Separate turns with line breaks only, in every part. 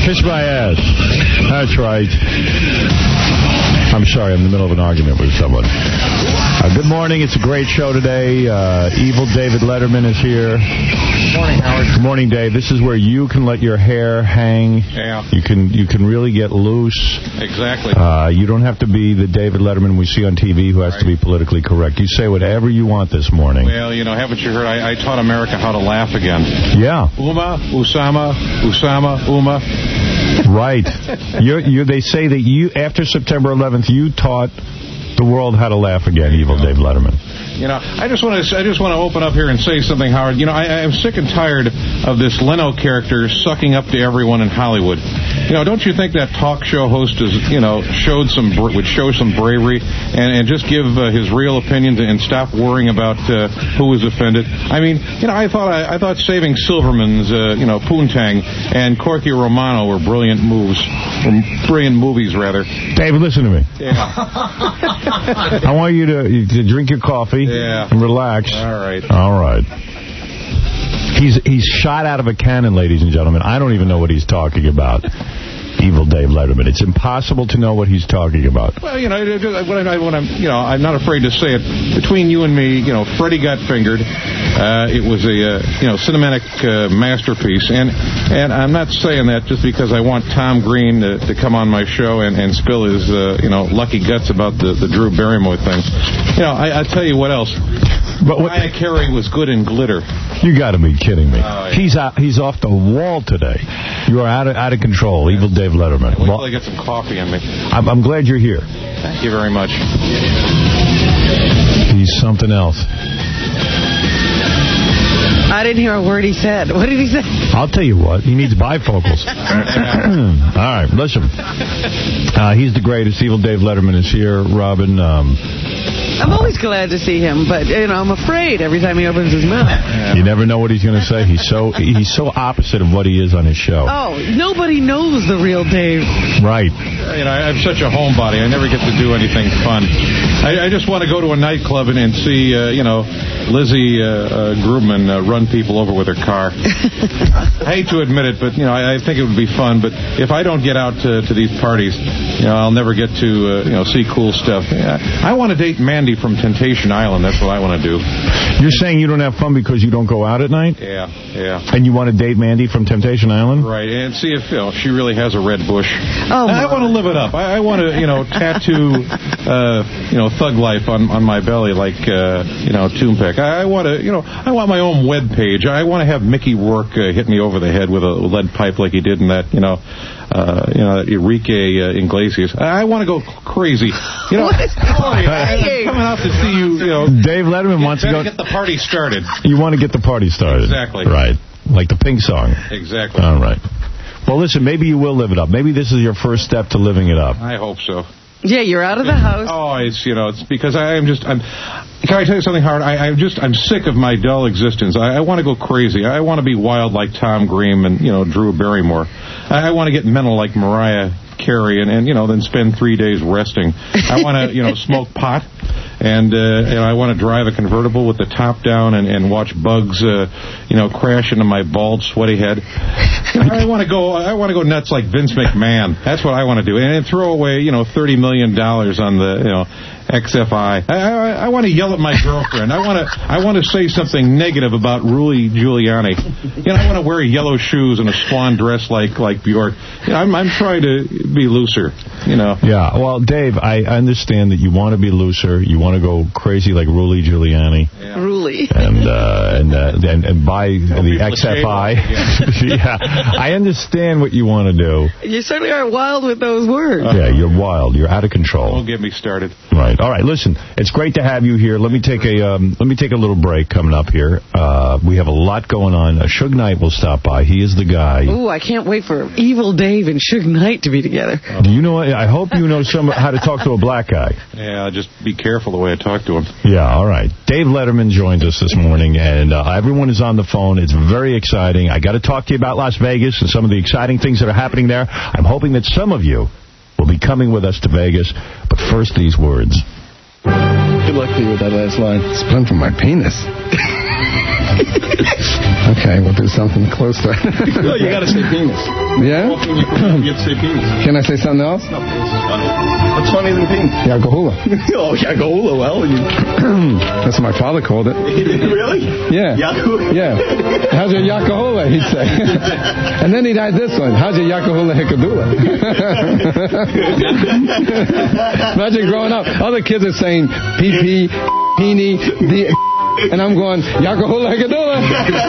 Kiss my ass. That's right. I'm sorry, I'm in the middle of an argument with someone. Good morning. It's a great show today. Evil David Letterman is here.
Good morning, Howard.
Good morning, Dave. This is where you can let your hair hang.
Yeah.
You can really get loose.
Exactly.
You don't have to be the David Letterman we see on TV who has to be politically correct. You say whatever you want this morning.
Well, haven't you heard? I taught America how to laugh again.
Yeah.
Uma, Usama, Usama, Uma.
Right. They say that you, after September 11th, you taught the world how to laugh again, Evil Dave Letterman.
I just want to open up here and say something, Howard. I'm sick and tired of this Leno character sucking up to everyone in Hollywood. Don't you think that talk show host would show some bravery and just give his real opinion and stop worrying about who was offended? I mean, I thought saving Silverman's, Poontang and Corky Romano were brilliant movies, rather.
David, listen to me.
Yeah.
I want you to drink your coffee.
Yeah.
And relax.
All right.
He's shot out of a cannon, ladies and gentlemen. I don't even know what he's talking about. Evil Dave Letterman. It's impossible to know what he's talking about.
Well, I'm not afraid to say it. Between you and me, Freddie got fingered. It was a, cinematic masterpiece. And I'm not saying that just because I want Tom Green to come on my show and spill his, lucky guts about the Drew Barrymore thing. I'll tell you what else. But Mariah Carey was good in Glitter.
You got to be kidding me. He's off the wall today. You are out of control, Evil Dave Letterman.
Wait till I get some coffee on me.
I'm glad you're here.
Thank you very much.
He's something else.
I didn't hear a word he said. What did he say?
I'll tell you what. He needs bifocals. All right, listen. He's the greatest. Evil Dave Letterman is here. Robin,
I'm always glad to see him, but I'm afraid every time he opens his mouth.
Yeah. You never know what he's going to say. He's so opposite of what he is on his show.
Oh, nobody knows the real Dave.
Right.
I'm such a homebody. I never get to do anything fun. I just want to go to a nightclub and see, Lizzie Grubman run people over with her car. I hate to admit it, but I think it would be fun. But if I don't get out to these parties, I'll never get to see cool stuff. I want to date Mandy from Temptation Island. That's what I want to do.
You're saying you don't have fun because you don't go out at night?
Yeah.
And you want to date Mandy from Temptation Island?
Right, and see if she really has a red bush.
Oh,
I want to live it up. I want to, tattoo, thug life on my belly like, Toonpeck. I want my own web page. I want to have Mickey Rourke hit me over the head with a lead pipe like he did in that, Enrique Iglesias. I want to go crazy.
What is
I'm coming out to see you,
Dave Letterman wants to
get the party started.
You want to get the party started.
Exactly.
Right. Like the Pink song.
Exactly.
All right. Well, listen, maybe you will live it up. Maybe this is your first step to living it up.
I hope so.
Yeah, you're out of the house.
Oh, it's because can I tell you something, Howard? I'm sick of my dull existence. I want to go crazy. I want to be wild like Tom Green and, Drew Barrymore. I want to get mental like Mariah Carey and then spend 3 days resting. I want to, smoke pot. And I want to drive a convertible with the top down and watch bugs, crash into my bald, sweaty head. I want to go nuts like Vince McMahon. That's what I want to do, and throw away, $30 million on the, XFI. I want to yell at my girlfriend. I want to say something negative about Rudy Giuliani. I want to wear yellow shoes and a swan dress like Bjork. I'm trying to be looser.
Yeah. Well, Dave, I understand that you want to be looser. You want to go crazy like Rudy Giuliani.
Yeah. Rudy.
And buy the XFI. Yeah. I understand what you want to do.
You certainly are wild with those words.
Yeah, you're wild. You're out of control.
Don't get me started.
Right. All right. Listen, it's great to have you here. Let me take a little break coming up here. We have a lot going on. Suge Knight will stop by. He is the guy.
Ooh, I can't wait for Evil Dave and Suge Knight to be together.
Do you know? I hope you know how to talk to a black guy.
Yeah, just be careful the way I talk to him.
Yeah. All right. Dave Letterman joined us this morning, and everyone is on the phone. It's very exciting. I got to talk to you about Las Vegas and some of the exciting things that are happening there. I'm hoping that some of you will be coming with us to Vegas. But first, these words.
Good luck to you with that last line. It's fun from my penis. Okay, we'll do something closer.
No, you got to say penis.
Yeah?
You have to say penis.
Can I say something else?
No, penis is funny. What's funnier than penis?
Yakahula.
Oh, Yakahula, well.
That's what my father called it.
Really?
Yeah.
Yakahula?
Yeah. How's your Yakahula, he'd say. And then he'd add this one. How's your Yakahula Hikadula? Imagine growing up. Other kids are saying pee-pee, peenie, and I'm going, Yakahula Hikadula.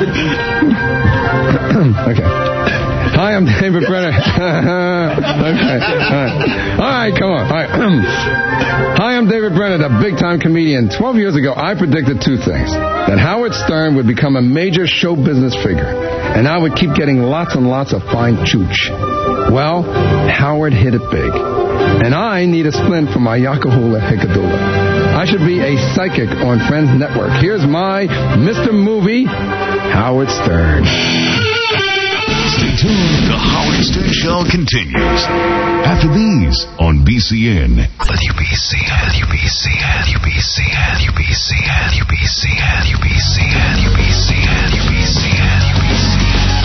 Okay. Hi, I'm David Brenner. Okay. All right, come on. All right. Hi, I'm David Brenner, the big-time comedian. 12 years ago, I predicted two things. That Howard Stern would become a major show business figure, and I would keep getting lots and lots of fine chooch. Well, Howard hit it big. And I need a splint for my Yakahula Hikadula. I should be a psychic on Friends Network. Here's my Mr. Movie, Howard Stern.
Stay tuned. The Howard Stern Show continues after these on BCN. WBC, WBC, WBC, WBC, WBC, WBC, WBC, WBC, WBC.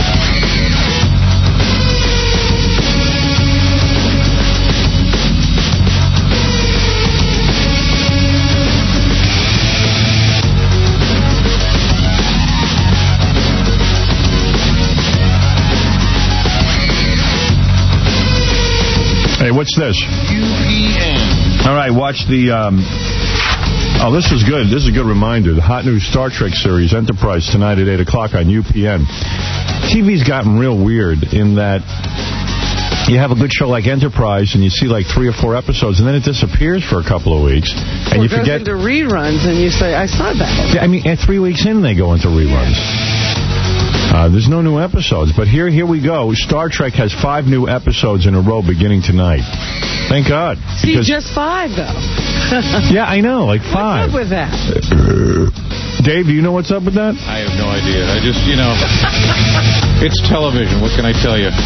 Hey, what's this?
UPN.
All right, watch the... Oh, this is good. This is a good reminder. The hot new Star Trek series, Enterprise, tonight at 8 o'clock on UPN. TV's gotten real weird in that you have a good show like Enterprise and you see like 3 or 4 episodes and then it disappears for a couple of weeks. And you forget...
It goes into reruns and you say, I saw that.
I mean, 3 weeks in they go into reruns. There's no new episodes, but here we go. Star Trek has 5 new episodes in a row beginning tonight. Thank God.
See, just 5, though.
Yeah, I know, like 5.
What's up with that?
Dave, do you know what's up with that?
I have no idea. I just, it's television. What can I tell you?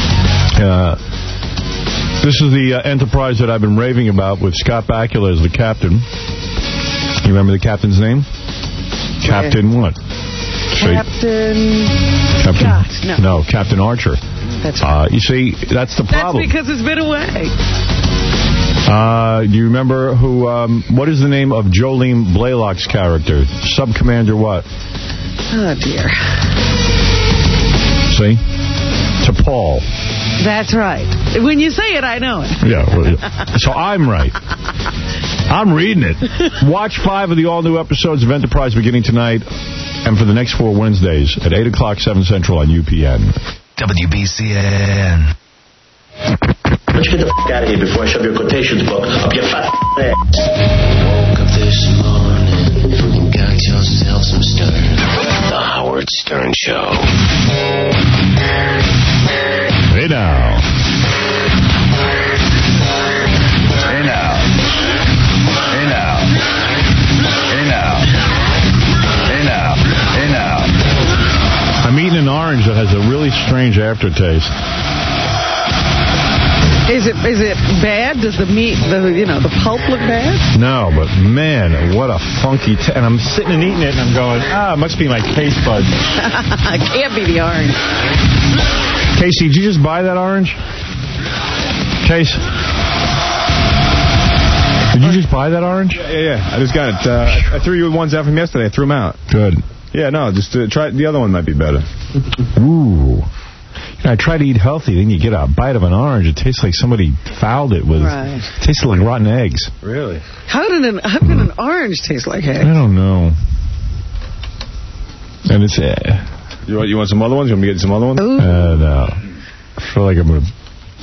This is the Enterprise that I've been raving about with Scott Bakula as the captain. You remember the captain's name? Yeah. Captain what?
Captain...
Scott, no, Captain Archer.
That's right.
You see, that's the problem.
That's because it's been away.
Do you remember who... what is the name of Jolene Blaylock's character? Sub-Commander what?
Oh, dear.
See? T'Pol.
That's right. When you say it, I know it.
Yeah. Well, so I'm right. I'm reading it. Watch 5 of the all-new episodes of Enterprise beginning tonight and for the next 4 Wednesdays at 8 o'clock, 7 Central on UPN.
WBCN.
Let's get the f*** out of here before I shove your quotations book up your fat ass.
Woke up this morning and got yourself some Stern. The Howard Stern Show.
Hey now. Hey now. Hey now. Hey now. Hey now. Hey now. I'm eating an orange that has a really strange aftertaste.
Is it bad? Does the meat, the pulp look bad?
No, but man, what a funky... and I'm sitting and eating it, and I'm going, it must be my taste buds.
It can't be the orange.
Casey, did you just buy that orange? Case? Did you just buy that orange?
Yeah. I just got it. I threw you ones out from yesterday. I threw them out.
Good.
Yeah, no, just try... The other one might be better.
Ooh. I try to eat healthy, then you get a bite of an orange. It tastes like somebody fouled it with... Right. It tasted like rotten eggs.
Really?
How can an orange taste like eggs?
I don't know. And it's...
You want some other ones? You want me to get some other ones?
Ooh.
No. I feel like I'm going to